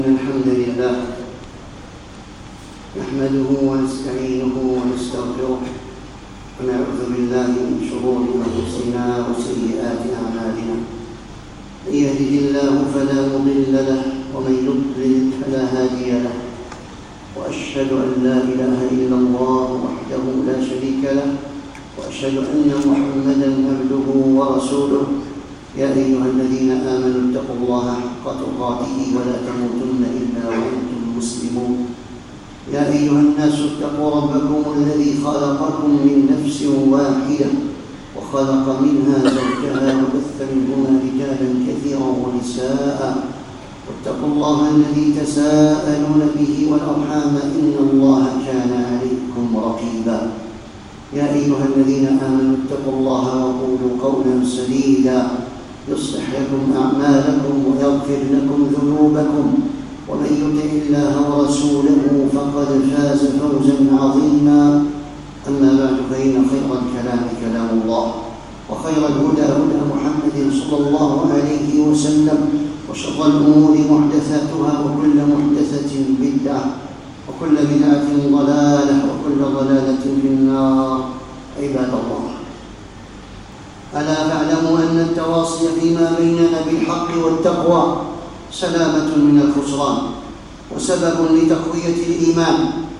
الحمد لله نحمده ونستعينه ونستغفره ونعوذ بالله من شرور أنفسنا وسيئات أعمالنا. من يهده الله فلا مضل له ومن يضلل فلا هادي له، وأشهد أن لا إله إلا الله وحده لا شريك له، وأشهد أن محمدًا عبده ورسوله. يا أيها الذين آمنوا اتقوا الله حق تقاته ولا تموتن إلا وأنتم مسلمون. يا أيها الناس اتقوا ربكم الذي خلقكم من نفس واحدة وخلق منها زوجها وبث منهما رجالا كثيرا ونساء، واتقوا الله الذي تساءلون به والأرحام إن الله كان عليكم رقيبا. يا أيها الذين آمنوا اتقوا الله وقولوا قولا سديدا يصلح لكم أعمالكم ويغفر لكم ذنوبكم، ومن يطع الله ورسوله فقد فاز فوزا عظيما. أما بعد، فإن خير الكلام كلام الله، وخير الهدى هدى محمد صلى الله عليه وسلم، وشر الأمور محدثاتها، وكل محدثة بدعة، وكل بدعة ضلالة، وكل ضلالة في النار. عباد الله، ألا فاعلموا أن التواصي فيما بيننا بالحق والتقوى سلامة من الخسران وسبب لتقوية الإيمان،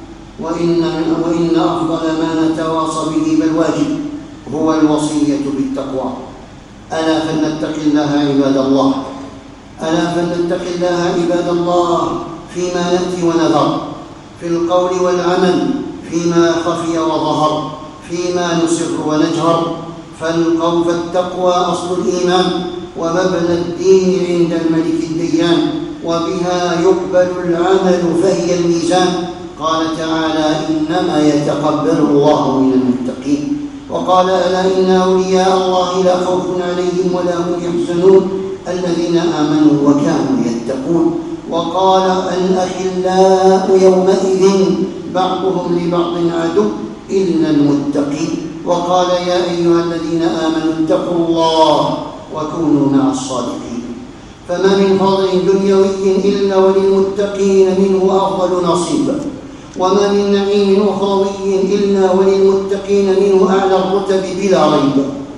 وإن أفضل ما نتواصى به بل واجب هو الوصية بالتقوى. ألا فلنتق الله عباد الله، ألا فلنتق الله عباد الله فيما نأتي ونذر، في القول والعمل، فيما خفي وظهر، فيما نسر ونجهر. فالتقوى أصل الإيمان ومبنى الدين عند الملك الديان، وبها يقبل العمل فهي الميزان. قال تعالى: إنما يتقبل الله من المتقين. وقال: ألا إن أولياء الله لا خوف عليهم ولا هم يحزنون الذين آمنوا وكانوا يتقون. وقال: الأخلاء يومئذ بعضهم لبعض عدو إلا المتقين. وقال: يا أيها الذين آمنوا اتقوا الله وكونوا مع الصادقين. فما من فضل دنيوي إلا وللمتقين منه أفضل نصيب، وما من نعيم أخروي إلا وللمتقين منه أعلى الرتب بلا ريب.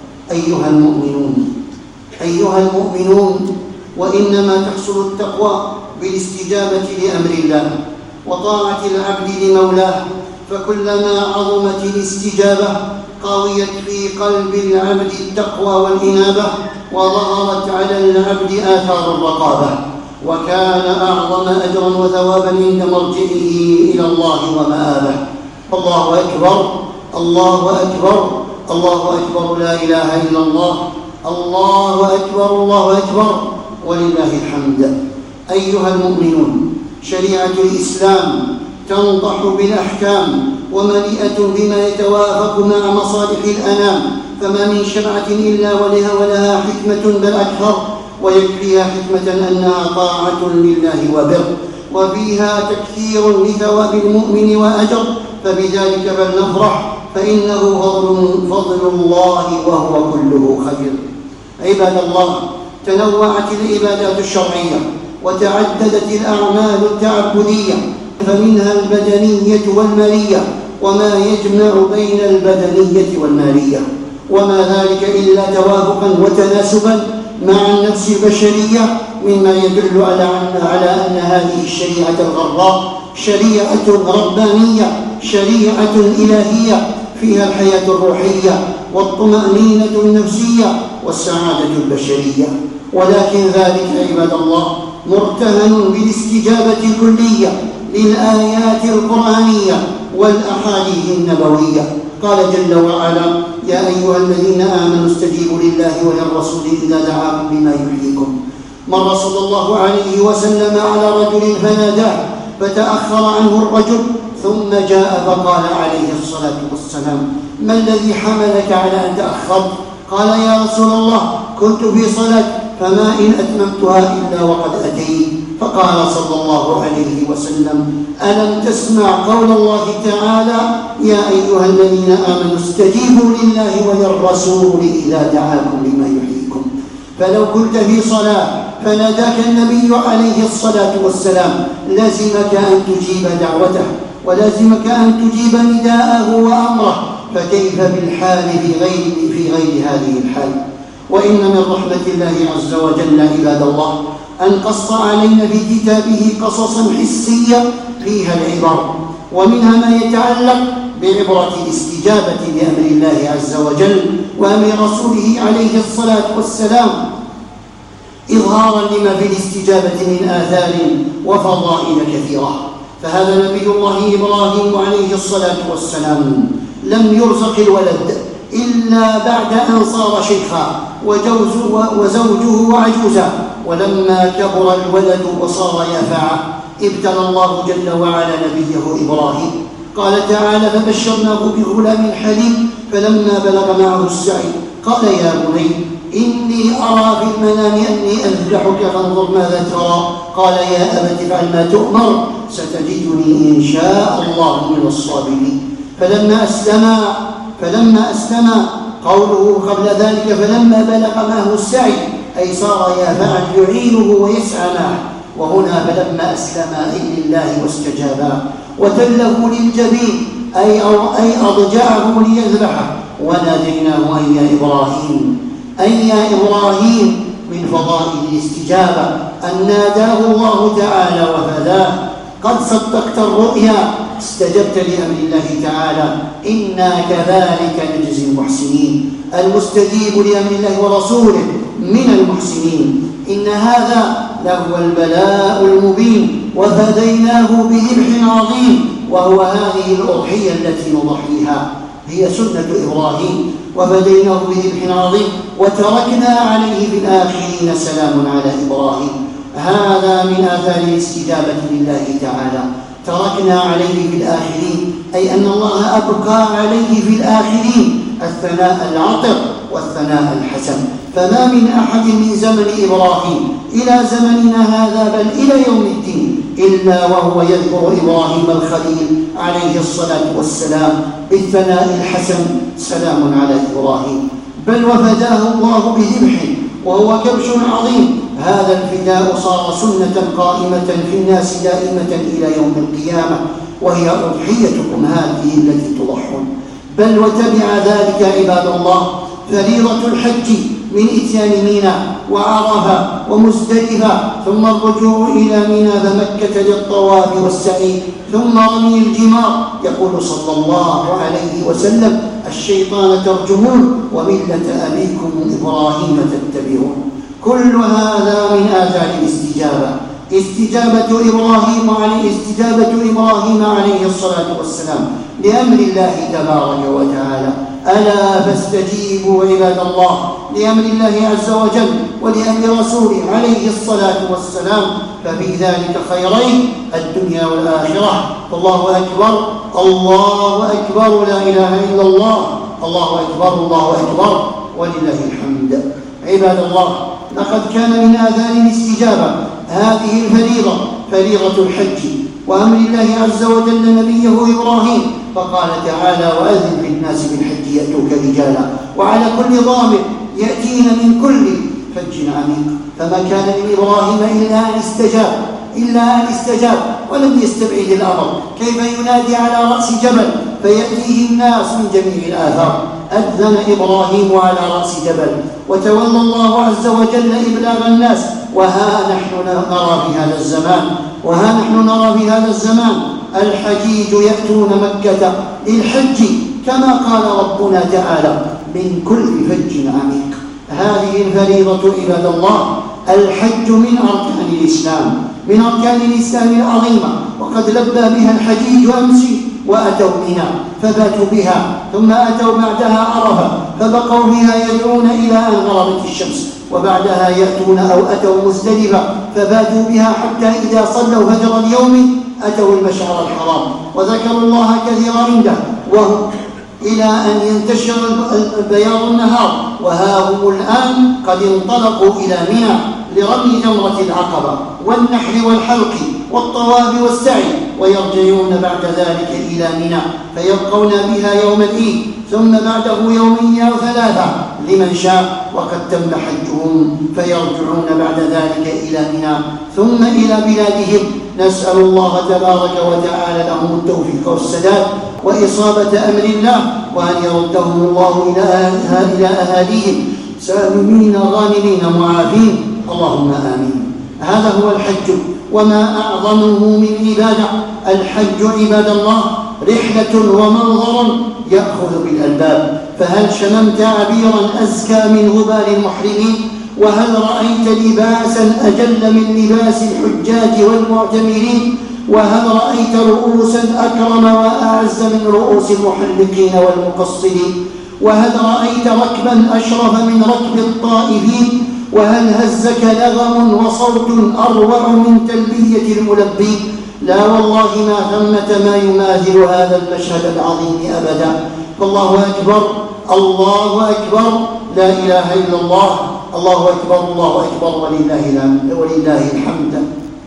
أيها المؤمنون، وإنما تحصل التقوى بالاستجابة لأمر الله وطاعة العبد لمولاه، فكلما عظمت الاستجابة قويت في قلب العبد التقوى والإنابة، وظهرت على العبد آثار الرقابة، وكان أعظم أجرا وثوابا عند مرجعه إلى الله ومآبه. الله أكبر، الله أكبر، الله أكبر، لا إله إلا الله، الله أكبر، الله أكبر، ولله الحمد. أيها المؤمنون، شريعة الإسلام تنضح بالأحكام ومليئة بما يتوافق مع مصالح الأنام، فما من شرعة إلا ولها حكمة بل أكثر، ويكفيها حكمة أنها طاعة لله وبر، وفيها تكثير لثواب المؤمن وأجر، فبذلك بل نفرح، فإنه فضل الله وهو كله خير. عباد الله، تنوعت العبادات الشرعية وتعددت الأعمال التعبدية، فمنها البدنية والمالية، وما يجمع بين البدنية والمالية، وما ذلك إلا توافقا وتناسبا مع النفس البشرية، مما يدل على أن هذه الشريعة الغراء شريعة ربانية، شريعة إلهية، فيها الحياة الروحية والطمأنينة النفسية والسعادة البشرية. ولكن ذلك عباد الله مرتهن بالاستجابة الكلية للآيات القرآنية والأحاديث النبوية. قال جل وعلا: يا أيها الذين آمنوا استجيبوا لله وللرسول إذا دعاكم لما يحييكم. مر صلى الله عليه وسلم على رجل فناداه، فتأخر عنه الرجل، ثم جاء فقال عليه الصلاة والسلام: ما الذي حملك على أن تأخرت؟ قال: يا رسول الله، كنت في صلاة، فما إن أتممتها إلا وقد أتيت. فقال صلى الله عليه وسلم: ألم تسمع قول الله تعالى: يا أيها الذين آمنوا استجيبوا لله وللرسول إذا دعاكم لما يحييكم. فلو كنت في صلاة فناداك النبي عليه الصلاة والسلام لزمك أن تجيب دعوته ولازمك أن تجيب نداءه وأمره، فكيف بالحال في غير هذه الحال؟ وإن من رحمة الله عز وجل عباد الله أن قص علينا في كتابه قصصا حسية فيها العبر، ومنها ما يتعلق بعبرة الاستجابة لأمر الله عز وجل وأمر رسوله عليه الصلاة والسلام، إظهارا لما في الاستجابة من آثار وفضائل كثيرة. فهذا نبي الله إبراهيم عليه الصلاة والسلام لم يرزق الولد إلا بعد أن صار شيخا وزوجه عجوزا، ولما كبر الولد وصار يافعا ابتلى الله جل وعلا نبيه إبراهيم. قال تعالى: فبشرناه بغلام حليم فلما بلغ معه السعي قال: يا بني إني أرى في المنام أني أذبحك فانظر ماذا ترى. قال: يا أبت افعل ما تؤمر ستجدني إن شاء الله من الصابرين. فلما أسلما قوله قبل ذلك فلما بلغ معه السعي أي صار يافعا يعينه ويسعى معه، وهنا فلما أسلما أي لله واستجابا وتله للجبين أي أضجعه ليذبحه، وناديناه أي يا إبراهيم من فضائل الاستجابة أن ناداه الله تعالى وفداه: قد صدقت الرؤيا، استجبت لأمر الله تعالى، إنا كذلك نجزي المحسنين. المستجيب لأمر الله ورسوله من المحسنين. إن هذا لهو البلاء المبين، وفديناه بذبح عظيم، وهو هذه الأضحية التي نضحيها، هي سنة إبراهيم. وفديناه بذبح عظيم وتركنا عليه في الآخرين سلام على إبراهيم. هذا من آثار الاستجابة لله تعالى. تركنا عليه في الآخرين أي أن الله أبقى عليه في الآخرين الثناء العطر والثناء الحسن. فما من أحد من زمن إبراهيم إلى زمننا هذا بل إلى يوم الدين إلا وهو يذكر إبراهيم الخليل عليه الصلاة والسلام بالثناء الحسن: سلام على إبراهيم. بل وفداه الله بذبح وهو كبش عظيم. هذا الفداء صار سنة قائمة في الناس دائمة إلى يوم القيامة، وهي أضحيتكم هذه التي تضحون. بل وتبع ذلك عباد الله فريضة الحج من إتيان منى وعرفة ومزدلفة، ثم الرجوع إلى منى فمكة للطواف والسعي، ثم رمي الجمار. يقول صلى الله عليه وسلم: الشيطان ترجمون وملة أبيكم إبراهيم تتبعون. كل هذا من آثار الاستجابة. استجابة إبراهيم عليه الصلاة والسلام لأمر الله تبارك وتعالى. ألا فاستجيبوا عباد الله لأمر الله عز وجل ولأمر رسوله عليه الصلاة والسلام، ففي ذلك خيرين الدنيا والآخرة. الله أكبر الله أكبر، لا إله إلا الله، الله أكبر الله أكبر ولله الحمد. عباد الله، لقد كان من آثار الاستجابة هذه الفريضة، فريضة الحج وأمر الله عز وجل نبيه إبراهيم، فقال تعالى: وأذن في الناس بالحج يأتوك رجالا وعلى كل ضامر يأتين من كل فج عميق. فما كان من إبراهيم إلا أن استجاب ولم يستبعد الأمر. كيف ينادي على رأس جبل فيأتيه الناس من جميع الآثار؟ أذن إبراهيم على رأس جبل، وتولى الله عز وجل إبلاغ الناس. وها نحن نرى في هذا الزمان الحجيج يأتون مكة للحج كما قال ربنا تعالى: من كل فج عميق. هذه الفريضة عباد الله، الحج من أركان الإسلام العظيمة، وقد لبى بها الحجيج أمس وأتوا منى فباتوا بها، ثم أتوا بعدها عرفة فبقوا بها يدعون إلى أن غربت الشمس، وبعدها يأتون أو أتوا مزدلفة فباتوا بها حتى إذا صلوا فجر اليوم أتوا المشعر الحرام وذكروا الله كثيرا عنده، وهم إلى أن ينتشر بياض النهار، وها هم الآن قد انطلقوا إلى منى لرمي جمرة العقبة والنحر والحلق والطواف والسعي، ويرجعون بعد ذلك إلى منى فيبقون بها يوم العيد، ثم بعده يومين أو 3 لمن شاء، وقد تم حجهم فيرجعون بعد ذلك إلى منى ثم إلى بلادهم. نسأل الله تبارك وتعالى لهم التوفيق والسداد وإصابة أمر الله، وأن يردهم الله إلى أهاليهم سالمين غانمين معافين، اللهم آمين. هذا هو الحج، وما أعظمه من عبادة. الحج عباد الله رحلة ومنظر يأخذ بالألباب، فهل شممت عبيرا أزكى من غبار المحرمين؟ وهل رأيت لباسا أجل من لباس الحجاج والمعتمرين؟ وهل رأيت رؤوسا أكرم وأعز من رؤوس المحلقين والمقصرين؟ وهل رأيت ركبا أشرف من ركب الطائفين؟ وهل هزك لغم وصوت أروع من تلبية الملبين؟ لا والله ما ثمة ما يماثل هذا المشهد العظيم أبدا. الله أكبر، الله أكبر، لا إله إلا الله، الله أكبر، الله أكبر، ولله الحمد.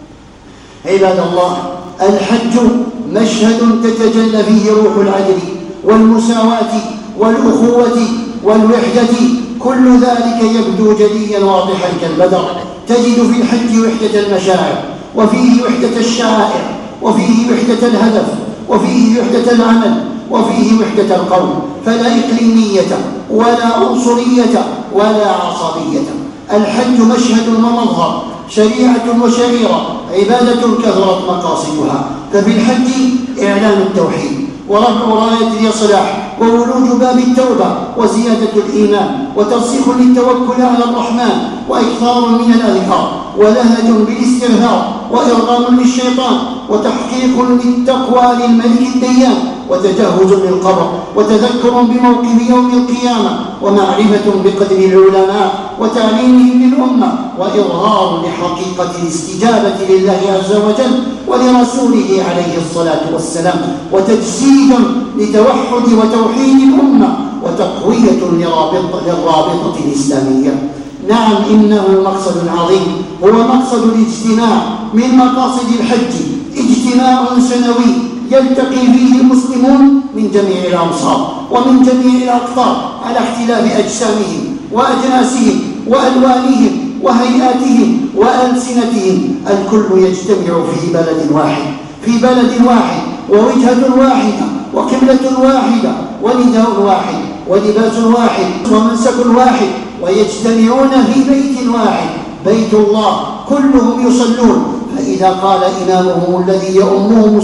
عباد الله، الحج مشهد تتجلى فيه روح العدل والمساواة والأخوة والوحدة، كل ذلك يبدو جليا واضحا كالبدر. تجد في الحج وحدة المشاعر، وفيه وحدة الشعائر، وفيه وحدة الهدف، وفيه وحدة العمل، وفيه وحدة القول، فلا إقليمية ولا عنصرية ولا عصبية. الحج مشهد ومظهر، شريعة وشريرة، عبادة كثرت مقاصدها. ففي الحج إعلان التوحيد، ورفع راية الإصلاح، وولوج باب التوبة، وزيادة الإيمان، وترسيخ للتوكل على الرحمن، وإكثار من الأذكار، ولهج بالاستغفار، وإرغام للشيطان، وتحقيق للتقوى للملك الديان، وتجهز للقبر، وتذكر بموقف يوم القيامة، ومعرفة بقدر العلماء وتعليمهم للأمة، وإظهار لحقيقة الاستجابة لله عز وجل ولرسوله عليه الصلاة والسلام، وتجسيد لتوحد وتوحيد الأمة، وتقوية للرابطة الإسلامية. نعم، إنه مقصد عظيم، هو مقصد الاجتماع من مقاصد الحج، اجتماع سنوي يلتقي فيه المسلمون من جميع الأمصار ومن جميع الأقطار على اختلاف أجسامهم وأجناسهم وألوانهم وهيئاتهم وألسنتهم، الكل يجتمع في بلد واحد، في بلد واحد، ووجهة واحدة، وقبلة واحدة، ونداء واحد، ولباس واحد، ومنسك واحد، ويجتمعون في بيت واحد، بيت الله، كلهم يصلون. فإذا قال إمامهم الذي يؤمهم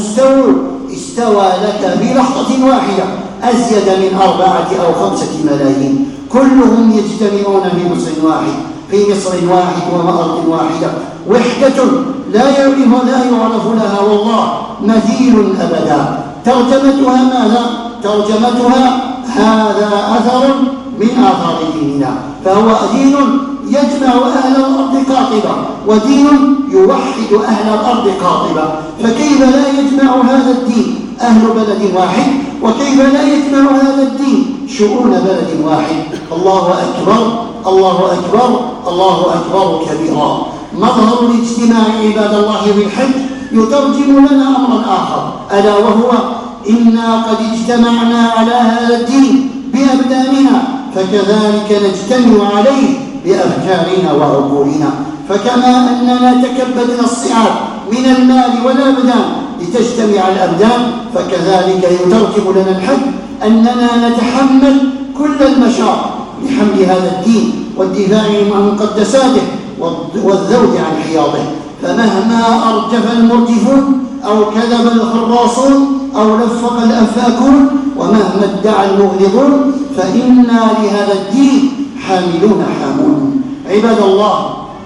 استوى لك في لحظة واحدة أزيد من 4 أو 5 ملايين، كلهم يجتمعون في مصر واحد، في مصر واحد وأرض واحدة، وحدة لا يعرف لها والله مثيل أبدا. ترجمتها ماذا؟ ترجمتها هذا أثر من آثار ديننا، فهو دين يجمع أهل الأرض قاطبة، ودين يوحد أهل الأرض قاطبة. فكيف لا يجمع هذا الدين أهل بلد واحد؟ وكيف لا يجمع هذا الدين شؤون بلد واحد؟ الله أكبر، الله أكبر، الله أكبر كبيرا. مظهر الاجتماع عباد الله بالحج يترجم لنا أمرا آخر، ألا وهو إنا قد اجتمعنا على هذا الدين بأبداننا، فكذلك نجتمع عليه بأفكارنا وعقولنا. فكما أننا تكبدنا الصعاب من المال والأبدان لتجتمع الأبدان، فكذلك يترجم لنا الحج أننا نتحمل كل المشاق لحمل هذا الدين والدفاع عن مقدساته والذود عن حياضه. فمهما أرجف المرجفون أو كذب الخراصون أو لفق الأفاكون، ومهما ادعى المغلظون، فإنا لهذا الدين حاملون حامون. عباد الله،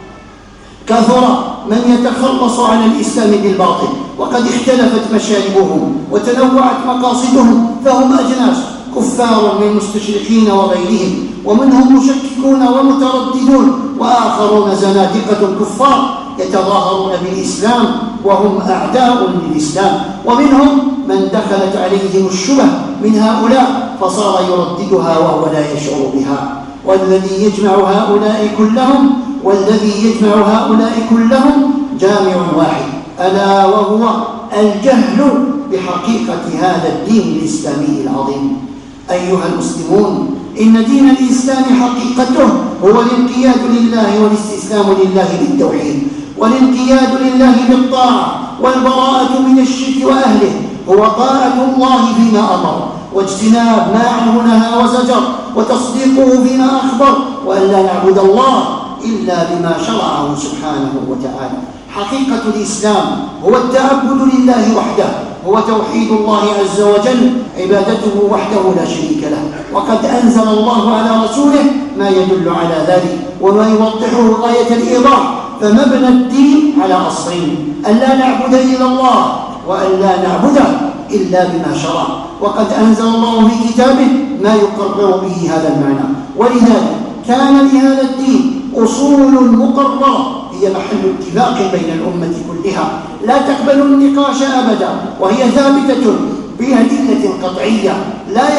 كثر من يتخلص على الإسلام بالباطل، وقد اختلفت مشاربهم وتنوعت مقاصدهم، فهم أجناس كفار من مستشرقين وغيرهم، ومنهم مشككون ومترددون، وآخرون زنادقة كفار يتظاهرون بالإسلام وهم أعداء للإسلام، ومنهم من دخلت عليهم الشبه من هؤلاء فصار يرددها وهو لا يشعر بها. والذي يجمع هؤلاء كلهم جامع واحد، ألا وهو الجهل بحقيقة هذا الدين الإسلامي العظيم. أيها المسلمون، إن دين الإسلام حقيقته هو الانقياد لله والاستسلام لله بالتوحيد، والانقياد لله بالطاعة، والبراءة من الشرك وأهله، هو طاعة الله فيما أمر، واجتناب ما عنه نهى وزجر، وتصديقه فيما أخبر، وأن لا نعبد الله إلا بما شرعه سبحانه وتعالى. حقيقة الإسلام هو التعبد لله وحده، هو توحيد الله عز وجل، عبادته وحده لا شريك له. وقد أنزل الله على رسوله ما يدل على ذلك وما يوضحه غاية الإيضاح. فمبنى الدين على أصلين: أن لا نعبد إلا الله، وأن لا نعبد إلا بما شرع. وقد أنزل الله في كتابه ما يقرر به هذا المعنى. ولذلك كان لهذا الدين أصول مقررة هي محل اتفاق بين الأمة كلها، لا تقبل النقاش أبدا، وهي ثابتة بأدلة قطعية لا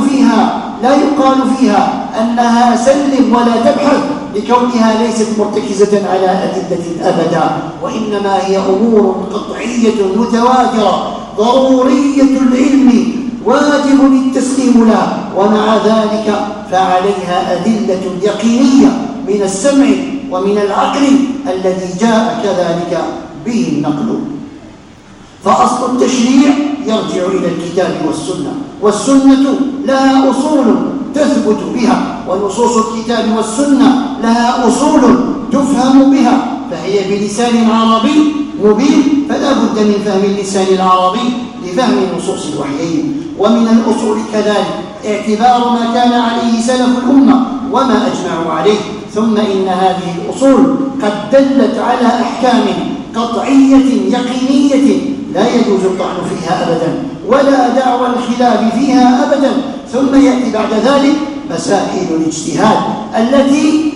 يقال فيها أنها سلم ولا تبحث، لكونها ليست مرتكزة على أدلة أبدا، وإنما هي أمور قطعية متواترة ضرورية العلم واجب التسليم لها، ومع ذلك فعليها أدلة يقينية من السمع ومن العقل الذي جاء كذلك به النقل. فأصل التشريع يرجع إلى الكتاب والسنة، والسنة لها أصول تثبت بها، ونصوص الكتاب والسنة لها أصول تفهم بها، فهي بلسان عربي مبين، فلا بد من فهم اللسان العربي لفهم نصوص الوحيين. ومن الأصول كذلك اعتبار ما كان عليه سلف الأمة وما أجمعوا عليه. ثم إن هذه الأصول قد دلت على أحكام قطعية يقينية لا يجوز الطعن فيها أبدا، ولا دعوى الخلاف فيها أبدا. ثم يأتي بعد ذلك مسائل الاجتهاد التي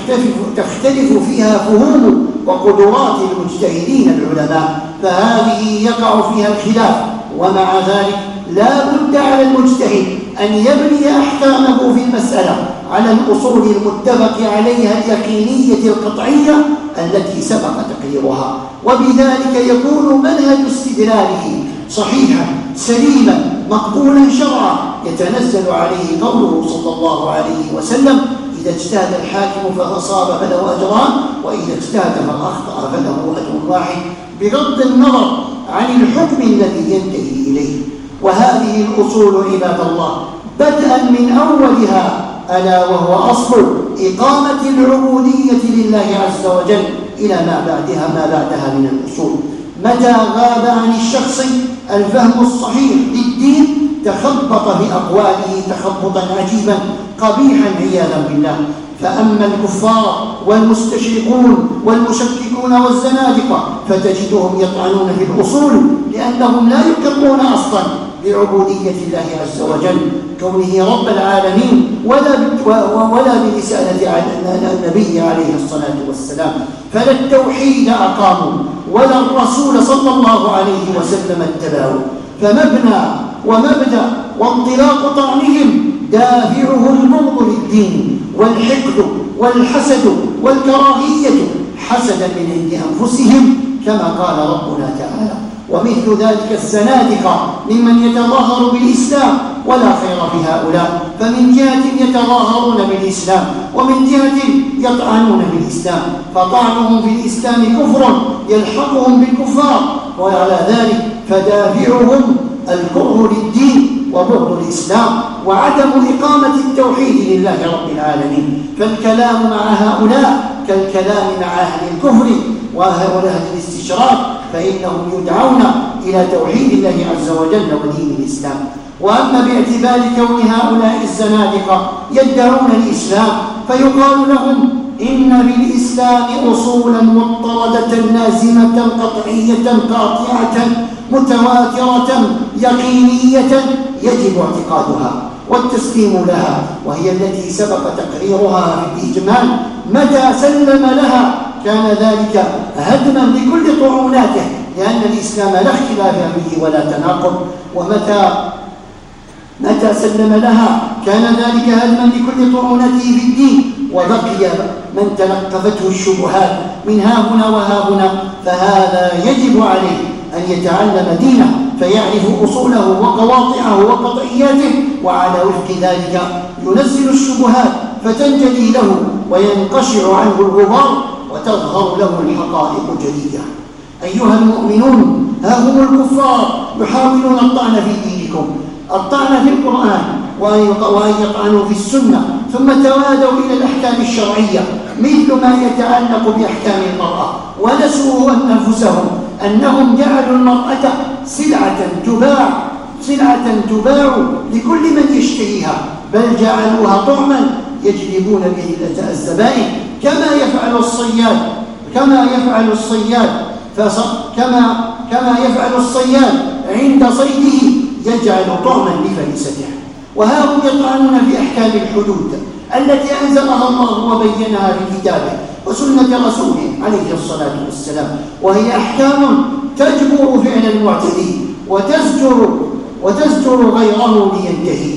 تختلف فيها فهوم وقدرات المجتهدين العلماء، فهذه يقع فيها الخلاف. ومع ذلك لا بد على المجتهد أن يبني أحكامه في المسألة على الأصول المتفق عليها اليقينية القطعية التي سبق تقريرها، وبذلك يكون منهج استدلاله صحيحا سليما مقبولا شرعا، يتنزل عليه قوله صلى الله عليه وسلم: إذا اجتهد الحاكم فأصاب فله أجران، وإذا اجتهد فأخطأ فله أجر واحد، بغض النظر عن الحكم الذي ينتهي إليه. وهذه الأصول عباد الله بدءا من أولها ألا وهو أصل إقامة العبودية لله عز وجل إلى ما بعدها من الأصول. متى غاب عن الشخص الفهم الصحيح للدين تخبط بأقواله تخبطا عجيبا قبيحا عياذا بالله. فأما الكفار والمستشرقون والمشككون والزنادقة فتجدهم يطعنون في الأصول، لأنهم لا يقرون أصلا بعبودية الله عز وجل كونه رب العالمين ولا برسالة النبي عليه الصلاة والسلام، فلا التوحيد أقاموا ولا الرسول صلى الله عليه وسلم اتبعوا. فمبنى ومبدأ وانطلاق طعنهم دافعه البغض للدين والحقد والحسد والكراهية حسدا من عند أنفسهم كما قال ربنا تعالى. ومثل ذلك الزنادقة ممن يتظاهر بالإسلام ولا خير في هؤلاء، فمن جهة يتظاهرون بالإسلام ومن جهة يطعنون بالإسلام، فطعنهم في الإسلام كفر يلحقهم بالكفار، وعلى ذلك فدافعهم الكره للدين وبغض الإسلام وعدم إقامة التوحيد لله رب العالمين. فالكلام مع هؤلاء كالكلام مع أهل الكفر وأهل الاستشراق، فإنهم يدعون إلى توحيد الله عز وجل ودين الإسلام. وأما باعتبار كون هؤلاء الزنادقة يدعون الإسلام فيقال لهم إن بالإسلام أصولا مضطردة لازمة قطعية قاطعة متواترة يقينية يجب اعتقادها والتسليم لها، وهي التي سبق تقريرها في الإجمال. متى سلم لها كان ذلك هدما لكل طعوناته، لأن الإسلام لا اختلاف فيه ولا تناقض. متى سلم لها كان ذلك هدما لكل طعونته في الدين، وبقي من تلقفته الشبهات من ها هنا وها هنا فهذا يجب عليه أن يتعلم دينه فيعرف أصوله وقواطعه وقطعياته، وعلى وفق ذلك ينزل الشبهات فتنجلي له وينقشع عنه الغبار وتظهر له الحقائق جلية. أيها المؤمنون، ها هم الكفار يحاولون الطعن في دينكم، الطعن في القرآن، وأن يطعنوا في السنة، ثم توادوا إلى الأحكام الشرعية مثل ما يتعلق بأحكام المرأة، ونسوا أنفسهم أنهم جعلوا المرأة سلعة تباع لكل من يشتريها، بل جعلوها طعما يجلبون به الزبائن كما يفعل الصياد عند صيده يجعل طعما لفريسته. وها هم يطعنون في أحكام الحدود التي أنزلها الله وبينها في كتابه وسنة رسوله عليه الصلاة والسلام، وهي أحكام تجبر فعل المعتدي وتزجر غيره لينتهي.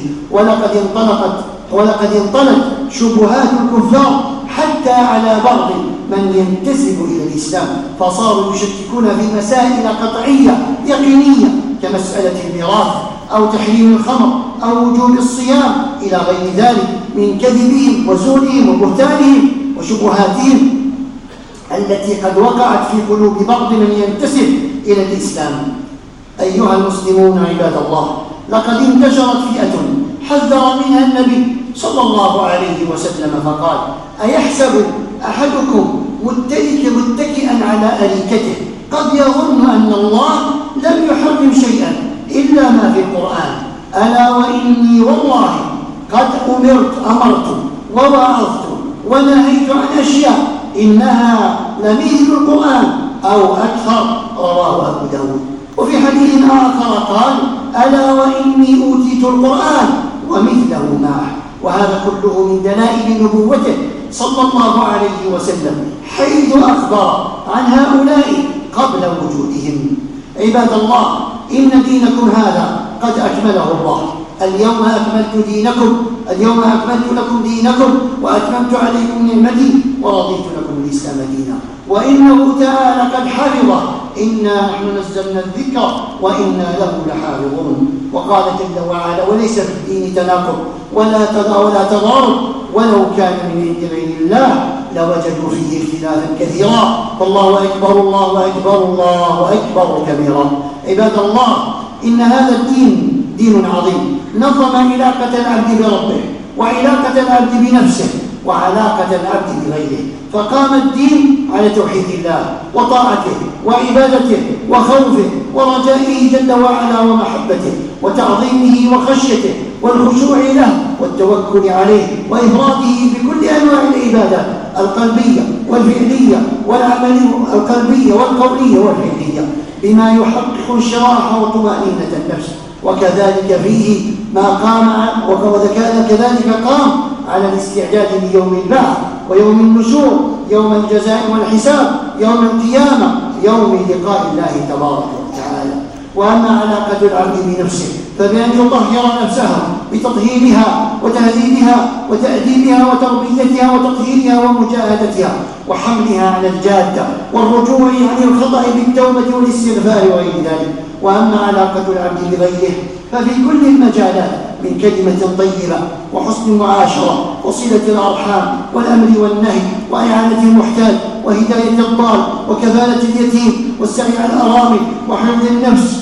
ولقد انطلت شبهات الكفار حتى على بعض من ينتسب إلى الإسلام، فصاروا يشككون في مسائل قطعية يقينية كمسألة الميراث أو تحريم الخمر أو وجوب الصيام إلى غير ذلك من كذبهم وزورهم وبهتانهم وشبهاتهم التي قد وقعت في قلوب بعض من ينتسب إلى الإسلام. أيها المسلمون عباد الله، لقد انتشرت فئة حذر منها النبي صلى الله عليه وسلم فقال: أيحسب أحدكم متكئا على أريكته قد يظن أن الله لم يحرم شيئا إلا ما في القرآن، ألا وإني والله قد أمرت ووعظت ونهيت عن أشياء إنها لمثل القرآن أو أكثر، رواه أبو داود. وفي حديث آخر قال: ألا وإني أوتيت القرآن ومثله معه. وهذا كله من دلائل نبوته صلى الله عليه وسلم، حيث أخبر عن هؤلاء قبل وجودهم. عباد الله، إن دينكم هذا قد أكمله الله. اليوم أكملت لكم دينكم وأتممت عليكم نعمتي ورضيت لكم الإسلام دينا. وإنه تعالى قد حفظه: إنا نحن نزلنا الذكر وإنا له لحافظون. وقال جل وعلا: وليس في الدين تناقض ولا تضارب ولو كان من عند غير الله لوجدوا فيه اختلافا كثيرا، فالله أكبر الله أكبر الله أكبر كبيرا. عباد الله، إن هذا الدين دين عظيم نظم علاقة العبد بربه وعلاقة العبد بنفسه وعلاقة العبد بغيره، فقام الدين على توحيد الله وطاعته وعبادته وخوفه ورجائه جل وعلا ومحبته وتعظيمه وخشيته والخشوع له والتوكل عليه وإفراده بكل أنواع العبادات القلبية والفعلية القلبية والقولية والفعلية بما يحقق انشراح وطمأنينة النفس. وكذلك فيه ما قام وكذلك قام على الاستعداد ليوم البعث ويوم النشور، يوم الجزاء والحساب، يوم القيامة، يوم لقاء الله تبارك وتعالى. وأما علاقة العبد بنفسه فبأن يطهر نفسه بتطهيرها وتهذيبها وتأديبها وتربيتها وتطهيرها ومجاهدتها وحملها على الجادة والرجوع عن الخطأ بالتوبة والاستغفار وغير ذلك. وأما علاقة العبد بغيره ففي كل المجالات من كلمة طيبة وحسن المعاشرة وصلة الأرحام والأمر والنهي وإعانة المحتاج وهداية الضال وكفالة اليتيم والسعي على الأرامل وحفظ النفس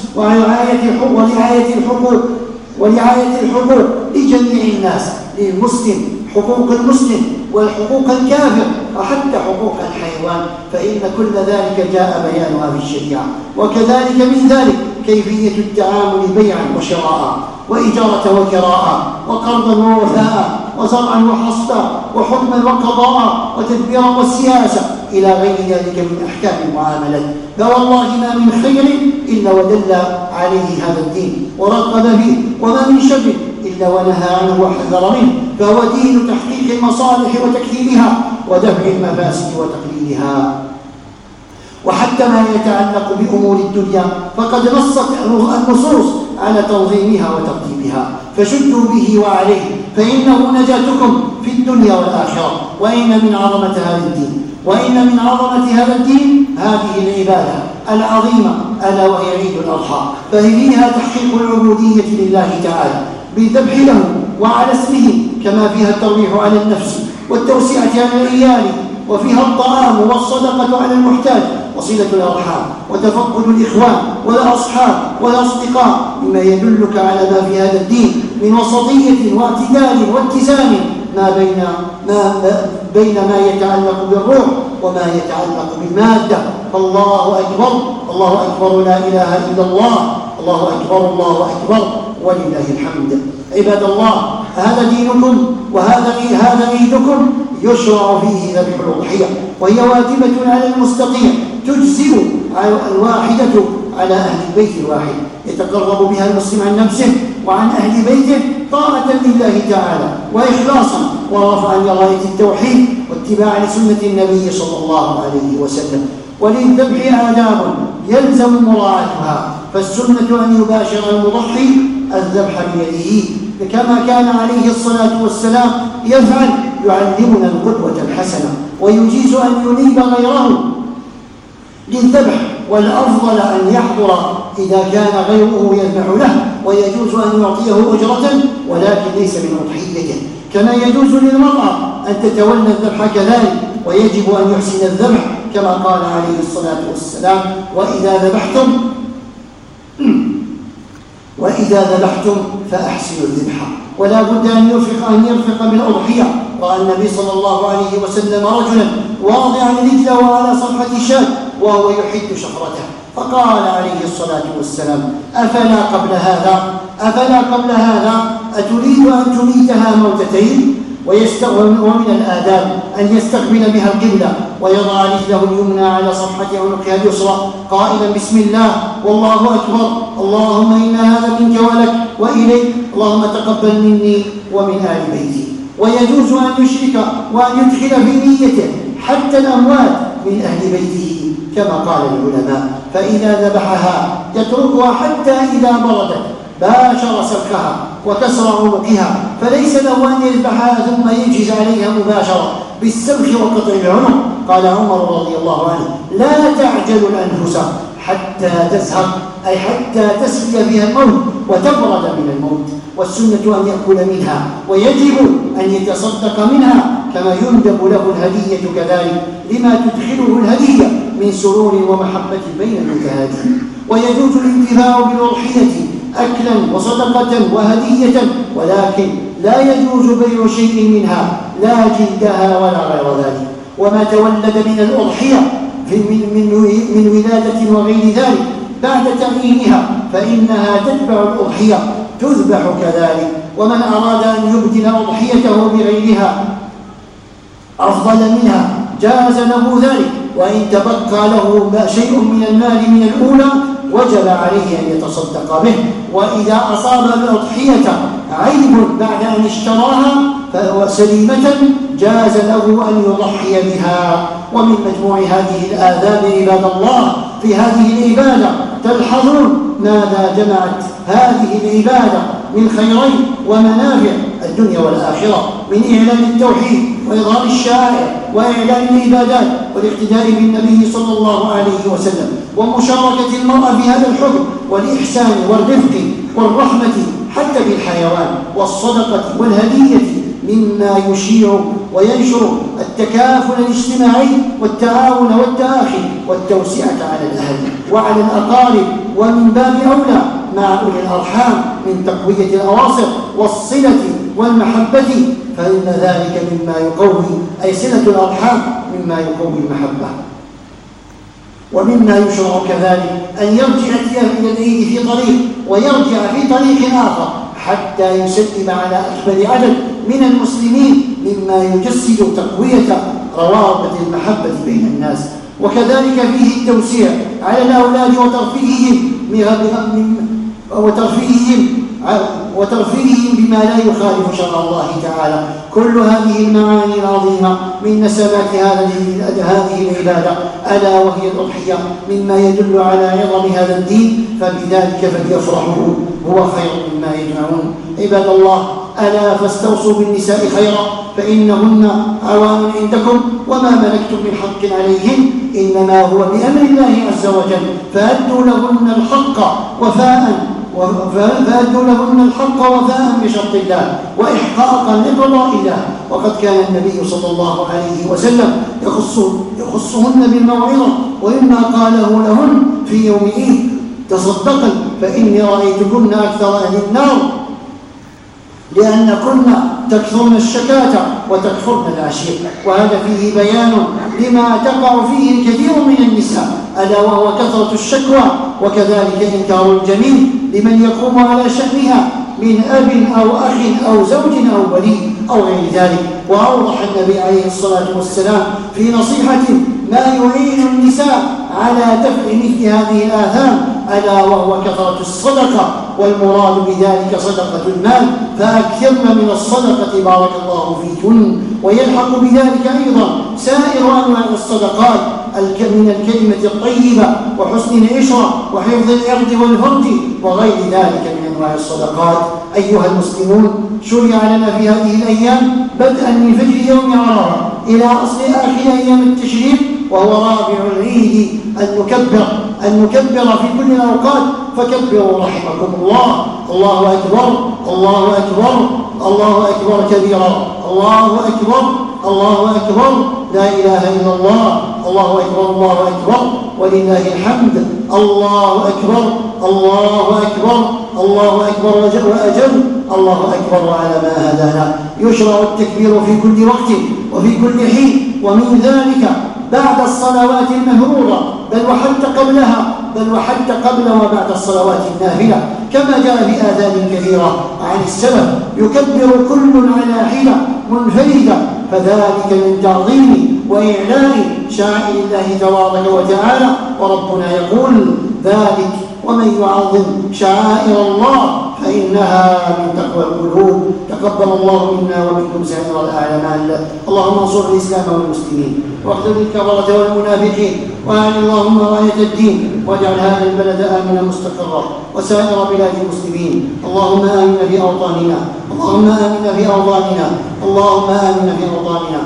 ورعاية الحقوق لجميع الناس، للمسلم حقوق المسلم والحقوق الكافر وحتى حقوق الحيوان، فإن كل ذلك جاء بيانها في الشريعة. وكذلك من ذلك كيفية التعامل بيعا وشراء وإجارة وكراء وقرضا ووفاء وزرعا وحصدا وحكما وقضاء وتدبيرا والسياسة إلى غير ذلك من أحكام المعاملات. فوالله ما من خير إلا ودل عليه هذا الدين ورغب فيه، وما من شر إلا ونهى عنه وحذر منه، فهو دين تحقيق المصالح وتكثيرها ودفع المفاسد وتقليلها. وحتى ما يتعلق بأمور الدنيا فقد نصت النصوص على تنظيمها وترتيبها، فشدوا به وعليه فإنه نجاتكم في الدنيا والآخرة. وإن من عظمة هذا الدين وإن من عظمة هذا الدين هذه العبادة العظيمة ألا وهي عيد الأضحى، ففيها تحقيق العبودية لله تعالى بالذبح له وعلى اسمه، كما فيها الترويح على النفس والتوسعة على العيال، وفيها الطعام والصدقة على المحتاج وصلة الأرحام وتفقد الإخوان والأصحاب والأصدقاء، مما يدلك على ما في هذا الدين من وسطية واعتدال واتزان بين ما يتعلق بالروح وما يتعلق بالمادة. فالله أكبر، الله أكبر، لا إله إلا الله، الله أكبر، الله أكبر، ولله الحمد. عباد الله، هذا دينكم وهذا عيدكم يشرع فيه ذبح الأضحية، وهي واجبة على المستطيع تجزئ الواحدة على أهل البيت الواحد، يتقرب بها المسلم عن نفسه وعن أهل بيته طاعة لله تعالى وإخلاصا ورفعا لراية التوحيد واتباعا لسنة النبي صلى الله عليه وسلم. وللذبح آداب يلزم مراعاتها، فالسنة أن يباشر المضحي الذبح بيده كما كان عليه الصلاة والسلام يفعل، يعلمنا القدوة الحسنة، ويجيز أن ينيب غيره للذبح، والأفضل أن يحضر إذا كان غيره يذبح له، ويجوز أن يعطيه أجرة ولكن ليس من أضحيته، كما يجوز للمرأة أن تتولى الذبح كذلك، ويجب أن يحسن الذبح كما قال عليه الصلاة والسلام: وإذا ذبحتم فأحسنوا الذبح. ولا بد أن يرفق بالأضحية. رأى النبي صلى الله عليه وسلم رجلا واضعا رجله على صفحة شاة وهو يحد شفرته، فقال عليه الصلاة والسلام: أفلا قبل هذا أتريد أن تميتها موتتين؟ ومن الآداب أن يستقبل بها القبلة ويضع رجله اليمنى على صفحة عنقها اليسرى قائلا: بسم الله والله أكبر، اللهم إن هذا منك ولك وإليك، اللهم تقبل مني ومن آل بيتي. ويجوز أن يشرك وأن يدخل في نيته حتى الأموات من أهل بيته كما قال العلماء، فإذا ذبحها يتركها حتى إذا بردت باشر سفكها وكسر عنقها، فليس له أن يذبحها ثم يجهز عليها مباشرة بالسفك وقطع العنق. قال عمر رضي الله عنه: لا تعجل الأنفس حتى تزهق، أي حتى تسري فيها الموت وتبرد من الموت، والسنة أن يأكل منها، ويجب أن يتصدق منها، كما يندب له الهدية كذلك لما تدخله الهدية من سرور ومحبة بين المتهادين. ويجوز الانتفاع بالأضحية أكلا وصدقة وهدية، ولكن لا يجوز بيع شيء منها، لا جلدها ولا غير ذلك. وما تولد من الأضحية من ولادة وغير ذلك بعد تعيينها فإنها تتبع الأضحية تذبح كذلك. ومن أراد أن يبدل أضحيته بغيرها أفضل منها جاز له ذلك، وإن تبقى له شيء من المال من الأولى وجب عليه أن يتصدق به. وإذا أصاب الأضحية عيب بعد أن اشتراها فهو سليمة جاز له أن يضحي بها. ومن مجموع هذه الآداب عباد الله في هذه العبادة تلحظون ماذا جمعت هذه العبادة من خيرين ومنافع الدنيا والآخرة، من إعلان التوحيد وإظهار الشعائر وإعلان العبادات والاقتداء بالنبي صلى الله عليه وسلم، ومشاركة المرأة في هذا الحكم والإحسان والرفق والرحمة حتى بالحيوان، والصدقة والهدية، مما يشيع وينشر التكافل الاجتماعي والتعاون والتآخي والتوسعة على الأهل وعلى الأقارب، ومن باب أولى مع أولي الأرحام من تقوية الأواصر والصلة والمحبة، فإن ذلك مما يقوي، أي صلة الأرحام مما يقوي المحبة. ومما يشرع كذلك أن يرجع إلى العيد في طريق ويرجع في طريق آخر حتى يسلم على أكبر عدد من المسلمين، مما يجسد تقوية روابط المحبة بين الناس. وكذلك فيه التوسيع على الأولاد وترفيههم بما لا يخالف شرع الله تعالى. كل هذه المعاني العظيمة من نسبات هذه العبادة ألا وهي الأضحية مما يدل على عظم هذا الدين، فبذلك فليفرحوا هو خير مما يجمعون. عباد الله، ألا فاستوصوا بالنساء خيرا، فإنهن عوان عندكم وما ملكتم من حق عليهن إنما هو بأمر الله عز وجل فأدوا لهن الحق وفاء بشرط الله وإحقاقا لقضاء الله. وقد كان النبي صلى الله عليه وسلم يخصهن بالموعظة، وإما قاله لهن في يوم عيد: تصدقن فإني رأيتكن أكثر أهل النار، لأنكن تكثرن الشكاة وتكفرن العشير. وهذا فيه بيان لما تقع فيه الكثير من النساء، ألا وهو كثرة الشكوى، وكذلك إنكار الجميل لمن يقوم على شأنها من أب أو أخ أو زوج أو ولي أو غير ذلك. وأوضح النبي عليه الصلاة والسلام في نصيحة ما يعين النساء على دفع مثل هذه الآثام، ألا وهو كثرة الصدقة، والمراد بذلك صدقة المال، فأكثرن من الصدقة بارك الله فيكن. ويلحق بذلك أيضا سائر أنواع الصدقات من الكلمة الطيبة وحسن العشرة وحفظ العرض والفرج وغير ذلك من أنواع الصدقات. أيها المسلمون، شرع لنا في هذه الأيام بدءا من فجر يوم عرفة إلى أصل آخر أيام التشريق وهو رابع العيد أن نكبر في كل الأوقات، فكبروا رحمكم الله. الله أكبر الله أكبر الله أكبر كبيرا، الله أكبر الله أكبر، لا إله إلا الله، الله أكبر الله أكبر ولله الحمد، الله أكبر الله أكبر الله أكبر وأجل، الله أكبر على ما هدانا. يشرع التكبير في كل وقت وفي كل حين، ومن ذلك بعد الصلوات المفروضة بل وحتى قبل وبعد الصلوات النافلة، كما جاء في آذان كثيرة عن السلف: يكبر كل على حدة منفردة، فذلك من تعظيم وإعلاء شعائر الله تبارك وتعالى. وربنا يقول: ذلك ومن يعظم شعائر الله فإنها من تقوى القلوب. تقبل الله منا ومنكم سائر الأعمال. اللهم انصر الإسلام والمسلمين واخذل الكفرة والمنافقين، وأعن اللهم راية الدين، واجعل هذا البلد آمنا مستقرا وسائر بلاد المسلمين. اللهم آمنا في أوطاننا، اللهم آمنا في أوطاننا، اللهم آمنا في أوطاننا.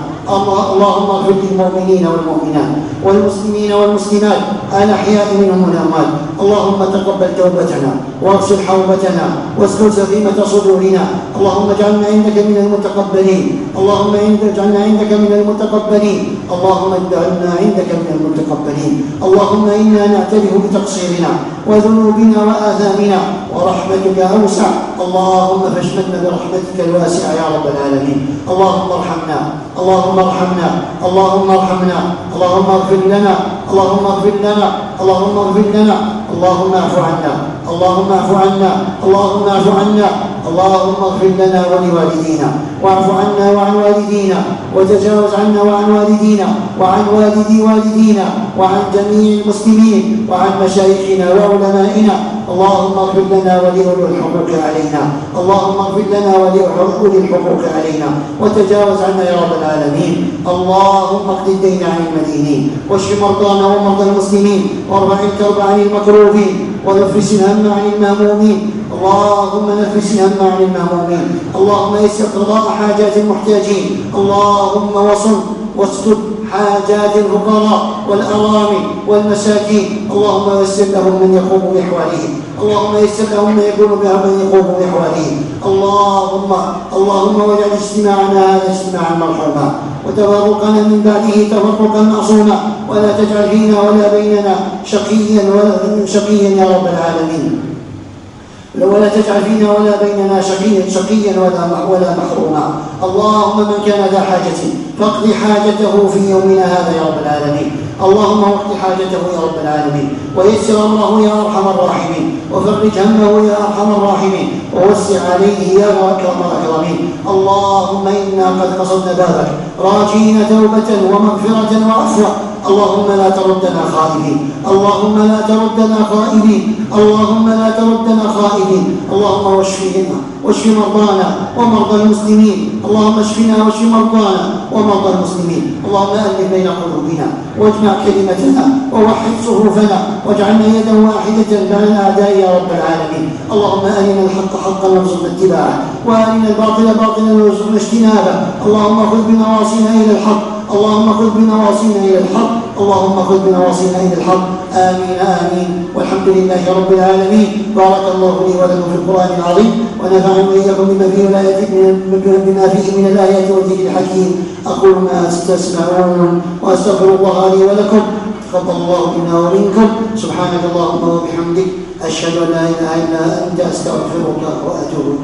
اللهم اغفر للمؤمنين والمؤمنات والمسلمين والمسلمات الأحياء منهم والأموات. اللهم تقبل توبتنا واغسل حوبتنا واسلل سخيمة صدورنا. اللهم اجعلنا عندك من المتقبلين، اللهم اجعلنا عندك من المتقبلين، اللهم اجعلنا عندك من المتقبلين. اللهم إنا نعترف بتقصيرنا وذنوبنا وآثامنا، ورحمتك أوسع، اللهم فاشملنا برحمتك الواسعة يا رب العالمين. اللهم ارحمنا، اللهم ارحمنا، اللهم ارحمنا، اللهم اغفر لنا، اللهم اغفر لنا، اللهم اغفر لنا، اللهم اعف عنا، اللهم اعف عنا، اللهم اعف عنا، اللهم اغفر لنا ولوالدينا، واعف عنا وعن والدينا، وتجاوز عنا وعن والدينا وعن والدي والدينا وعن جميع المسلمين وعن مشايخنا وعلمائنا. اللهم اغفر لنا ولأولي الحقوق علينا، اللهم اغفر لنا ولأولي الحقوق علينا، وتجاوز عنا يا رب العالمين. اللهم اقض الدين عن المدينين، واشف مرضانا ومرضى المسلمين، وارفع الكرب عن المكروبين، ونفس الهم عن المهمومين. اللهم نفس الهم عن المهمومين، اللهم يسر قضاء حاجات المحتاجين، اللهم واسدد حاجات الفقراء والأرامل والمساكين، اللهم يسر لهم من يقوم بأحوالهم، اللهم يسر لهم من يقوم بأحوالهم. اللهم واجعل اجتماعنا هذا اجتماعا مرحوما، وتفرقنا من بعده تفرقا معصوما، ولا تجعل فينا ولا بيننا شقيا يا رب العالمين، ولا تجعل فينا ولا بيننا شقيا ولا محروما. اللهم من كان ذا حاجة فاقض حاجته في يومنا هذا يا رب العالمين، اللهم اقض حاجته يا رب العالمين، ويسر امره يا ارحم الراحمين، وفرج همه يا ارحم الراحمين، ووسع عليه يا اكرم الاكرمين. اللهم انا قد قصدنا بابك راجين توبة ومغفرة وعفوا، اللهم لا تردنا خائبين، اللهم لا تردنا خائبين، اللهم لا تردنا خائبين. اللهم واشف مرضانا ومرضى المسلمين، اللهم اشفنا واشف مرضانا ومرضى المسلمين. اللهم ألف بين قلوبنا واجمع كلمتنا ووحد صفوفنا واجعلنا يدا واحدة بين الأعداء يا رب العالمين. اللهم أرنا الحق حقا وارزقنا اتباعه، وأرنا الباطل باطلا وارزقنا اجتنابه. اللهم خذ بنواصينا إلى الحق، اللهم خذ بنواصينا إلى الحق، اللهم خذ بنواصينا إلى الحق. آمين آمين، والحمد لله رب العالمين. بارك الله لي ولكم في القرآن العظيم، ونفعني وإياكم بما فيه من الآيات والذكر الحكيم. أقول ما تسمعون وأستغفر الله لي ولكم. تقبل الله منا ومنكم. سبحانك اللهم وبحمدك، أشهد أن لا إله إلا أنت، أستغفرك وأتوب إليك.